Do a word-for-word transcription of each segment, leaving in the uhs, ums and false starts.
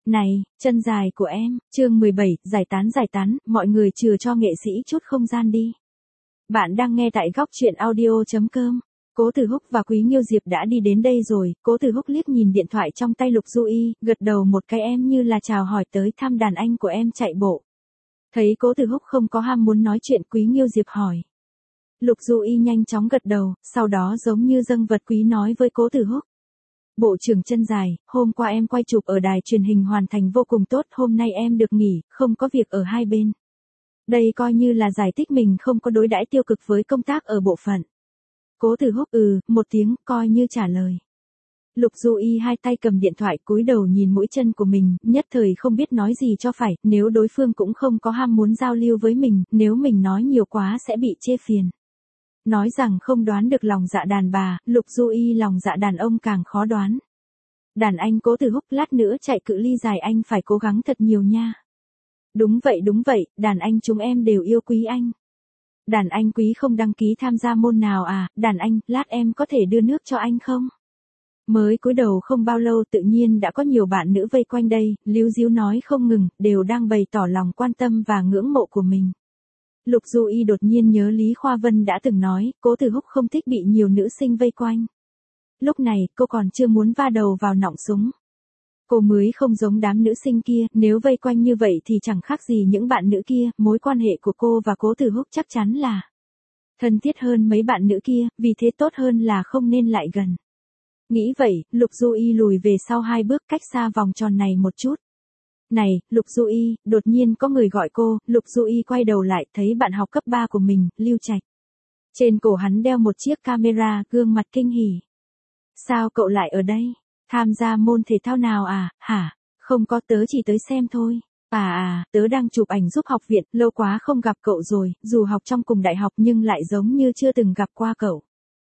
Này, chân dài của em, chương mười bảy, giải tán giải tán, mọi người chừa cho nghệ sĩ chút không gian đi. Bạn đang nghe tại góc truyện audio chấm com. Cố Tử Húc và Quý Nghiêu Diệp đã đi đến đây rồi, Cố Tử Húc liếc nhìn điện thoại trong tay Lục Du Y, gật đầu một cái em như là chào hỏi tới thăm đàn anh của em chạy bộ. Thấy Cố Tử Húc không có ham muốn nói chuyện, Quý Nghiêu Diệp hỏi. Lục Du Y nhanh chóng gật đầu, sau đó giống như dâng vật quý nói với Cố Tử Húc. Bộ trưởng chân dài, hôm qua em quay chụp ở đài truyền hình hoàn thành vô cùng tốt, hôm nay em được nghỉ, không có việc ở hai bên. Đây coi như là giải thích mình không có đối đãi tiêu cực với công tác ở bộ phận. Cố Tử Húc ừ, một tiếng, coi như trả lời. Lục Du Y hai tay cầm điện thoại cúi đầu nhìn mũi chân của mình, nhất thời không biết nói gì cho phải, nếu đối phương cũng không có ham muốn giao lưu với mình, nếu mình nói nhiều quá sẽ bị chê phiền. Nói rằng không đoán được lòng dạ đàn bà, Lục Du Y lòng dạ đàn ông càng khó đoán. Đàn anh Cố Tử Húc, lát nữa chạy cự ly dài anh phải cố gắng thật nhiều nha. Đúng vậy đúng vậy, đàn anh chúng em đều yêu quý anh. Đàn anh Quý không đăng ký tham gia môn nào à, đàn anh, lát em có thể đưa nước cho anh không? Mới cúi đầu không bao lâu tự nhiên đã có nhiều bạn nữ vây quanh đây, líu díu nói không ngừng, đều đang bày tỏ lòng quan tâm và ngưỡng mộ của mình. Lục Du Y đột nhiên nhớ Lý Khoa Vân đã từng nói, Cố Tử Húc không thích bị nhiều nữ sinh vây quanh. Lúc này, cô còn chưa muốn va đầu vào nòng súng. Cô mới không giống đám nữ sinh kia, nếu vây quanh như vậy thì chẳng khác gì những bạn nữ kia, mối quan hệ của cô và Cố Tử Húc chắc chắn là thân thiết hơn mấy bạn nữ kia, vì thế tốt hơn là không nên lại gần. Nghĩ vậy, Lục Du Y lùi về sau hai bước cách xa vòng tròn này một chút. Này, Lục Du Y, đột nhiên có người gọi cô, Lục Du Y quay đầu lại, thấy bạn học cấp ba của mình, Lưu Trạch. Trên cổ hắn đeo một chiếc camera, gương mặt kinh hỉ. Sao cậu lại ở đây? Tham gia môn thể thao nào à, hả? Không có, tớ chỉ tới xem thôi. À à, tớ đang chụp ảnh giúp học viện, lâu quá không gặp cậu rồi, dù học trong cùng đại học nhưng lại giống như chưa từng gặp qua cậu.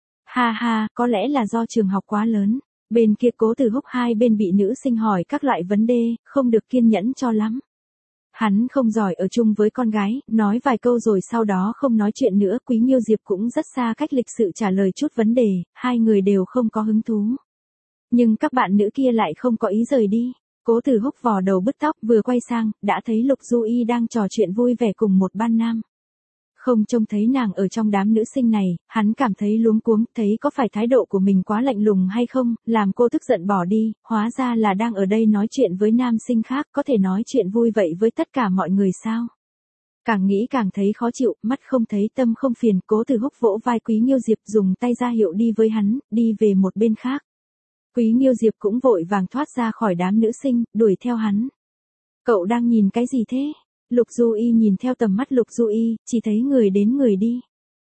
Ha ha, có lẽ là do trường học quá lớn. Bên kia Cố Tử Húc hai bên bị nữ sinh hỏi các loại vấn đề, không được kiên nhẫn cho lắm. Hắn không giỏi ở chung với con gái, nói vài câu rồi sau đó không nói chuyện nữa. Quý Nghiêu Diệp cũng rất xa cách lịch sự trả lời chút vấn đề, hai người đều không có hứng thú. Nhưng các bạn nữ kia lại không có ý rời đi. Cố Tử Húc vò đầu bứt tóc, vừa quay sang, đã thấy Lục Du Y đang trò chuyện vui vẻ cùng một ban nam. Không trông thấy nàng ở trong đám nữ sinh này, hắn cảm thấy luống cuống, thấy có phải thái độ của mình quá lạnh lùng hay không, làm cô tức giận bỏ đi, hóa ra là đang ở đây nói chuyện với nam sinh khác, có thể nói chuyện vui vậy với tất cả mọi người sao? Càng nghĩ càng thấy khó chịu, mắt không thấy tâm không phiền, Cố Tử Húc vỗ vai Quý Nghiêu Diệp dùng tay ra hiệu đi với hắn, đi về một bên khác. Quý Nghiêu Diệp cũng vội vàng thoát ra khỏi đám nữ sinh, đuổi theo hắn. Cậu đang nhìn cái gì thế? Lục Du Y nhìn theo tầm mắt Lục Du Y, chỉ thấy người đến người đi.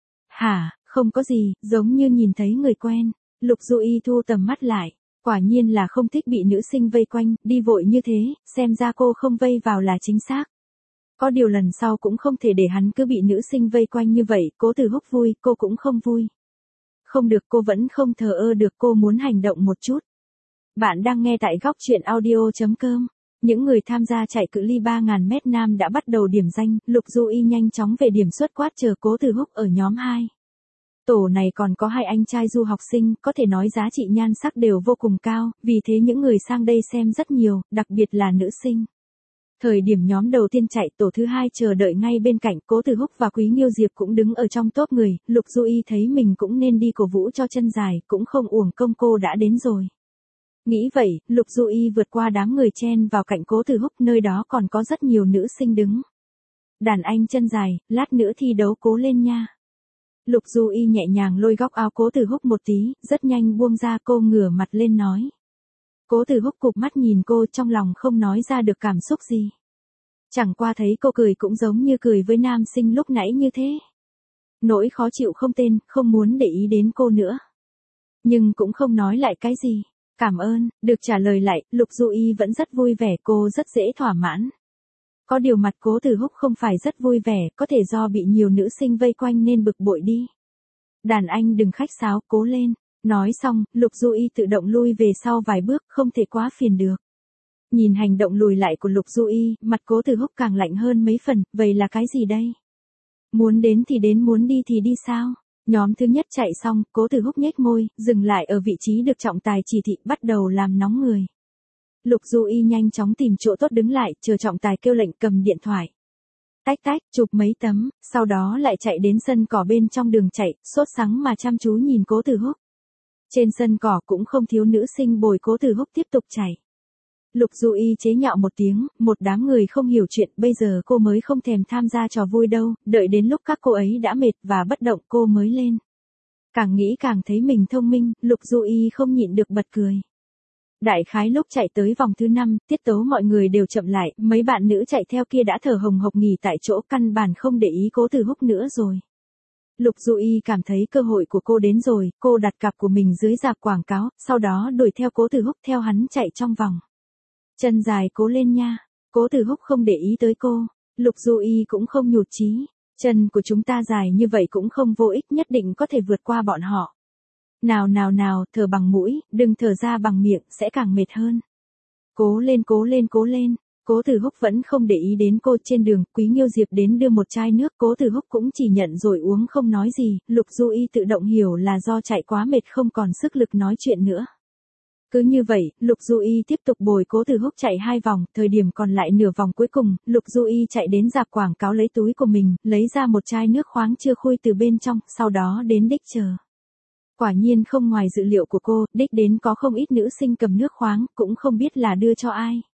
Hả, không có gì, giống như nhìn thấy người quen. Lục Du Y thu tầm mắt lại, quả nhiên là không thích bị nữ sinh vây quanh, đi vội như thế, xem ra cô không vây vào là chính xác. Có điều lần sau cũng không thể để hắn cứ bị nữ sinh vây quanh như vậy, Cố Tử Húc vui, cô cũng không vui. Không được, cô vẫn không thờ ơ được, cô muốn hành động một chút. Bạn đang nghe tại góc truyện audio chấm com. Những người tham gia chạy cự ly ba nghìn mét nam đã bắt đầu điểm danh, Lục Du Y nhanh chóng về điểm xuất quát chờ Cố Tử Húc ở nhóm hai. Tổ này còn có hai anh trai du học sinh, có thể nói giá trị nhan sắc đều vô cùng cao, vì thế những người sang đây xem rất nhiều, đặc biệt là nữ sinh. Thời điểm nhóm đầu tiên chạy, tổ thứ hai chờ đợi ngay bên cạnh, Cố Tử Húc và Quý Nghiêu Diệp cũng đứng ở trong top người, Lục Du Y thấy mình cũng nên đi cổ vũ cho chân dài, cũng không uổng công cô đã đến rồi. Nghĩ vậy, Lục Du Y vượt qua đám người chen vào cạnh Cố Tử Húc, nơi đó còn có rất nhiều nữ sinh đứng. Đàn anh chân dài, lát nữa thi đấu cố lên nha. Lục Du Y nhẹ nhàng lôi góc áo Cố Tử Húc một tí, rất nhanh buông ra, cô ngửa mặt lên nói. Cố Tử Húc cụp mắt nhìn cô, trong lòng không nói ra được cảm xúc gì. Chẳng qua thấy cô cười cũng giống như cười với nam sinh lúc nãy như thế. Nỗi khó chịu không tên, không muốn để ý đến cô nữa. Nhưng cũng không nói lại cái gì. Cảm ơn, được trả lời lại, Lục Du Y vẫn rất vui vẻ, cô rất dễ thỏa mãn. Có điều mặt Cố Tử Húc không phải rất vui vẻ, có thể do bị nhiều nữ sinh vây quanh nên bực bội đi. Đàn anh đừng khách sáo, cố lên. Nói xong, Lục Du Y tự động lui về sau vài bước, không thể quá phiền được. Nhìn hành động lùi lại của Lục Du Y, mặt Cố Tử Húc càng lạnh hơn mấy phần, vậy là cái gì đây? Muốn đến thì đến, muốn đi thì đi sao? Nhóm thứ nhất chạy xong, Cố Tử Húc nhếch môi, dừng lại ở vị trí được trọng tài chỉ thị, bắt đầu làm nóng người. Lục Du Y nhanh chóng tìm chỗ tốt đứng lại, chờ trọng tài kêu lệnh cầm điện thoại. Tách tách, chụp mấy tấm, sau đó lại chạy đến sân cỏ bên trong đường chạy, sốt sắng mà chăm chú nhìn Cố Tử Húc. Trên sân cỏ cũng không thiếu nữ sinh bồi Cố Tử Húc tiếp tục chạy. Lục Du Y chế nhạo một tiếng, một đám người không hiểu chuyện, bây giờ cô mới không thèm tham gia trò vui đâu, đợi đến lúc các cô ấy đã mệt và bất động cô mới lên. Càng nghĩ càng thấy mình thông minh, Lục Du Y không nhịn được bật cười. Đại khái lúc chạy tới vòng thứ năm, tiết tấu mọi người đều chậm lại, mấy bạn nữ chạy theo kia đã thở hồng hộc nghỉ tại chỗ, căn bản không để ý Cố Tử Húc nữa rồi. Lục Du Y cảm thấy cơ hội của cô đến rồi, cô đặt cặp của mình dưới rạp quảng cáo, sau đó đuổi theo Cố Tử Húc theo hắn chạy trong vòng. Chân dài cố lên nha. Cố Tử Húc không để ý tới cô. Lục Du Y cũng không nhụt chí. Chân của chúng ta dài như vậy cũng không vô ích, nhất định có thể vượt qua bọn họ. Nào nào nào, thở bằng mũi, đừng thở ra bằng miệng, sẽ càng mệt hơn. Cố lên cố lên cố lên. Cố Tử Húc vẫn không để ý đến cô. Trên đường, Quý Nghiêu Diệp đến đưa một chai nước, Cố Tử Húc cũng chỉ nhận rồi uống không nói gì. Lục Du Y tự động hiểu là do chạy quá mệt không còn sức lực nói chuyện nữa. Cứ như vậy, Lục Du Y tiếp tục bồi Cố Tử Húc chạy hai vòng, thời điểm còn lại nửa vòng cuối cùng, Lục Du Y chạy đến rạp quảng cáo lấy túi của mình, lấy ra một chai nước khoáng chưa khui từ bên trong, sau đó đến đích chờ. Quả nhiên không ngoài dự liệu của cô, đích đến có không ít nữ sinh cầm nước khoáng, cũng không biết là đưa cho ai.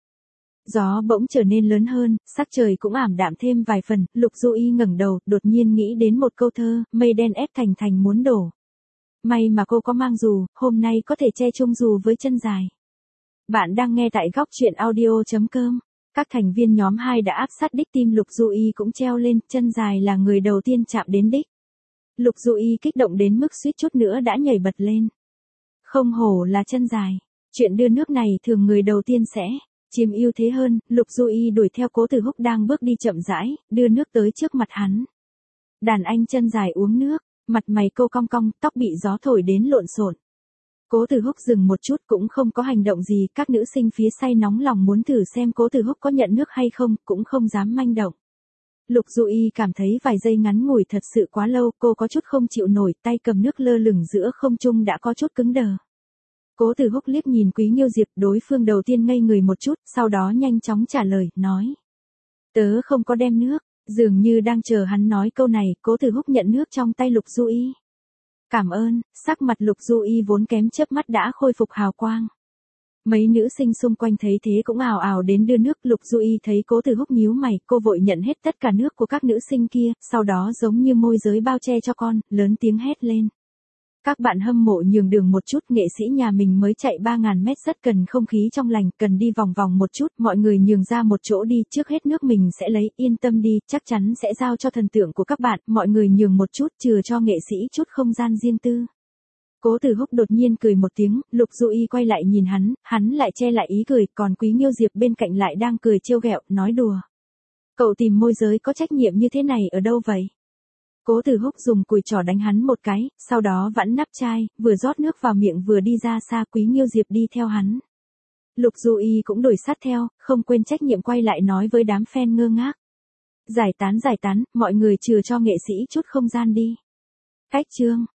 Gió bỗng trở nên lớn hơn, sắc trời cũng ảm đạm thêm vài phần, Lục Du Y ngẩng đầu, đột nhiên nghĩ đến một câu thơ, mây đen ép thành thành muốn đổ. May mà cô có mang dù, hôm nay có thể che chung dù với chân dài. Bạn đang nghe tại góc truyện audio chấm com. Các thành viên nhóm hai đã áp sát đích, tim Lục Du Y cũng treo lên, chân dài là người đầu tiên chạm đến đích. Lục Du Y kích động đến mức suýt chút nữa đã nhảy bật lên. Không hổ là chân dài. Chuyện đưa nước này thường người đầu tiên sẽ chiếm ưu thế hơn. Lục Du Y đuổi theo Cố Tử Húc đang bước đi chậm rãi, đưa nước tới trước mặt hắn. Đàn anh chân dài uống nước. Mặt mày cô cong cong, tóc bị gió thổi đến lộn xộn. Cố Tử Húc dừng một chút cũng không có hành động gì, các nữ sinh phía say nóng lòng muốn thử xem Cố Tử Húc có nhận nước hay không, cũng không dám manh động. Lục Du Y cảm thấy vài giây ngắn ngủi thật sự quá lâu, cô có chút không chịu nổi, tay cầm nước lơ lửng giữa không trung đã có chút cứng đờ. Cố Tử Húc liếc nhìn Quý Nghiêu Diệp, đối phương đầu tiên ngây người một chút, sau đó nhanh chóng trả lời, nói. Tớ không có đem nước. Dường như đang chờ hắn nói câu này, Cố Tử Húc nhận nước trong tay Lục Du Y. Cảm ơn, sắc mặt Lục Du Y vốn kém chớp mắt đã khôi phục hào quang. Mấy nữ sinh xung quanh thấy thế cũng ào ào đến đưa nước, Lục Du Y thấy Cố Tử Húc nhíu mày, cô vội nhận hết tất cả nước của các nữ sinh kia, sau đó giống như môi giới bao che cho con, lớn tiếng hét lên. Các bạn hâm mộ nhường đường một chút, nghệ sĩ nhà mình mới chạy ba ngàn mét rất cần không khí trong lành, cần đi vòng vòng một chút, mọi người nhường ra một chỗ đi, trước hết nước mình sẽ lấy, yên tâm đi, chắc chắn sẽ giao cho thần tượng của các bạn, mọi người nhường một chút, chừa cho nghệ sĩ chút không gian riêng tư. Cố Tử Húc đột nhiên cười một tiếng, Lục Du Y quay lại nhìn hắn, hắn lại che lại ý cười, còn Quý Nghiêu Diệp bên cạnh lại đang cười trêu ghẹo, nói đùa. Cậu tìm môi giới có trách nhiệm như thế này ở đâu vậy? Cố Tử Húc dùng cùi trỏ đánh hắn một cái, sau đó vặn nắp chai, vừa rót nước vào miệng vừa đi ra xa. Quý Nghiêu Diệp đi theo hắn. Lục Du Y cũng đuổi sát theo, không quên trách nhiệm quay lại nói với đám fan ngơ ngác. Giải tán giải tán, mọi người chừa cho nghệ sĩ chút không gian đi. Cách chương.